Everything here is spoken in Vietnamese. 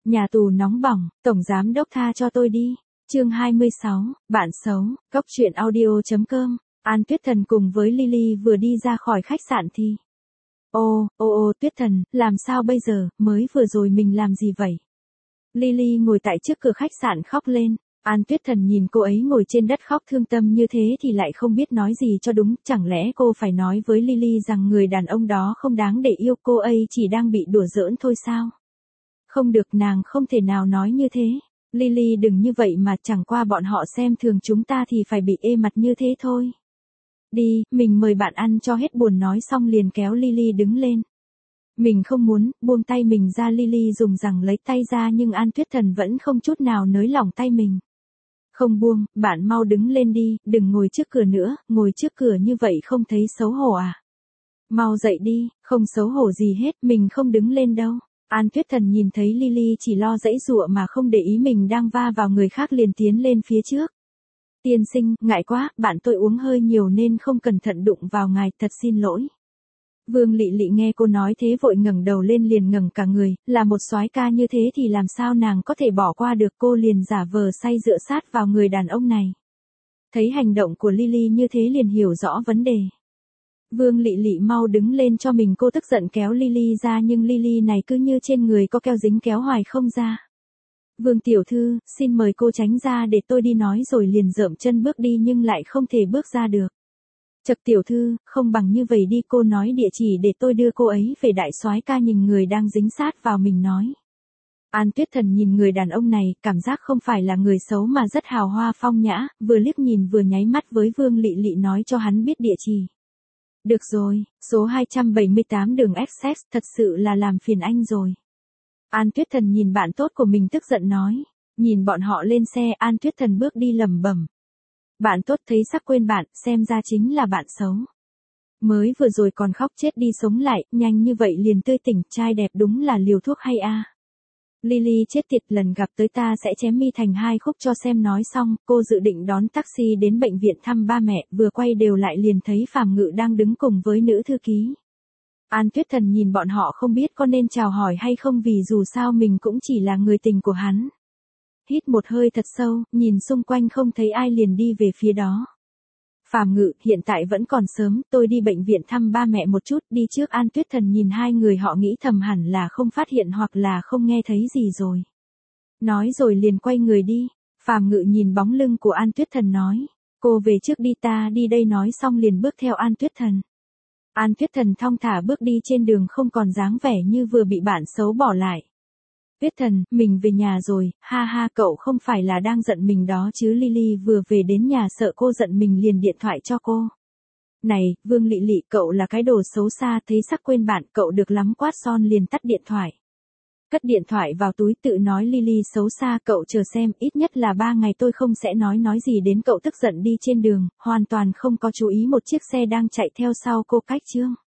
Nhà tù nóng bỏng, tổng giám đốc tha cho tôi đi. Chương 26, bạn xấu, Cốc truyện audio.com. An Tuyết Thần cùng với Lily vừa đi ra khỏi khách sạn thì. Ô, Tuyết Thần, làm sao bây giờ, mới vừa rồi mình làm gì vậy? Lily ngồi tại trước cửa khách sạn khóc lên. An Tuyết Thần nhìn cô ấy ngồi trên đất khóc thương tâm như thế thì lại không biết nói gì cho đúng, chẳng lẽ cô phải nói với Lily rằng người đàn ông đó không đáng để yêu, cô ấy chỉ đang bị đùa giỡn thôi sao? Không được, nàng không thể nào nói như thế. Lily đừng như vậy mà, chẳng qua bọn họ xem thường chúng ta thì phải bị ê mặt như thế thôi. Đi, mình mời bạn ăn cho hết buồn, nói xong liền kéo Lily đứng lên. Mình không muốn, buông tay mình ra. Lily dùng rằng lấy tay ra nhưng An Tuyết Thần vẫn không chút nào nới lỏng tay mình. Không buông, bạn mau đứng lên đi, đừng ngồi trước cửa nữa, ngồi trước cửa như vậy không thấy xấu hổ à? Mau dậy đi, không xấu hổ gì hết, mình không đứng lên đâu. An Tuyết Thần nhìn thấy Lily chỉ lo giãy giụa mà không để ý mình đang va vào người khác liền tiến lên phía trước. Tiên sinh, ngại quá, bạn tôi uống hơi nhiều nên không cẩn thận đụng vào ngài, thật xin lỗi. Vương Lị Lị nghe cô nói thế vội ngẩng đầu lên, liền ngẩng cả người, là một soái ca như thế thì làm sao nàng có thể bỏ qua được, cô liền giả vờ say dựa sát vào người đàn ông này. Thấy hành động của Lily như thế liền hiểu rõ vấn đề. Vương Lị Lị mau đứng lên cho mình, cô tức giận kéo Lily ra nhưng Lily này cứ như trên người có keo dính kéo hoài không ra. Vương tiểu thư, xin mời cô tránh ra để tôi đi, nói rồi liền dợm chân bước đi nhưng lại không thể bước ra được. Chật tiểu thư, không bằng như vậy đi, cô nói địa chỉ để tôi đưa cô ấy về. Đại soái ca nhìn người đang dính sát vào mình nói. An Tuyết Thần nhìn người đàn ông này, cảm giác không phải là người xấu mà rất hào hoa phong nhã, vừa liếc nhìn vừa nháy mắt với Vương Lị Lị nói cho hắn biết địa chỉ. Được rồi, số 278 đường Essex, thật sự là làm phiền anh rồi. An Tuyết Thần nhìn bạn tốt của mình tức giận nói. Nhìn bọn họ lên xe, An Tuyết Thần bước đi lẩm bẩm. Bạn tốt thấy sắc quên bạn, xem ra chính là bạn xấu. Mới vừa rồi còn khóc chết đi sống lại, nhanh như vậy liền tươi tỉnh, trai đẹp đúng là liều thuốc hay a. Lily chết tiệt, lần gặp tới ta sẽ chém mi thành hai khúc cho xem. Nói xong, cô dự định đón taxi đến bệnh viện thăm ba mẹ, vừa quay đều lại liền thấy Phàm Ngự đang đứng cùng với nữ thư ký. An Tuyết Thần nhìn bọn họ không biết có nên chào hỏi hay không vì dù sao mình cũng chỉ là người tình của hắn. Hít một hơi thật sâu, nhìn xung quanh không thấy ai liền đi về phía đó. Phàm Ngự, hiện tại vẫn còn sớm, tôi đi bệnh viện thăm ba mẹ một chút, đi trước. An Tuyết Thần nhìn hai người họ nghĩ thầm hẳn là không phát hiện hoặc là không nghe thấy gì rồi. Nói rồi liền quay người đi. Phàm Ngự nhìn bóng lưng của An Tuyết Thần nói. Cô về trước đi, ta đi đây, nói xong liền bước theo An Tuyết Thần. An Tuyết Thần thong thả bước đi trên đường không còn dáng vẻ như vừa bị bạn xấu bỏ lại. Tuyết Thần, mình về nhà rồi, ha ha, cậu không phải là đang giận mình đó chứ? Lily vừa về đến nhà sợ cô giận mình liền điện thoại cho cô. Này, Vương Lị Lị, cậu là cái đồ xấu xa, thấy sắc quên bạn, cậu được lắm, quát son liền tắt điện thoại. Cất điện thoại vào túi tự nói Lily xấu xa, cậu chờ xem, ít nhất là 3 ngày tôi không sẽ nói gì đến cậu. Tức giận đi trên đường, hoàn toàn không có chú ý một chiếc xe đang chạy theo sau cô cách chương.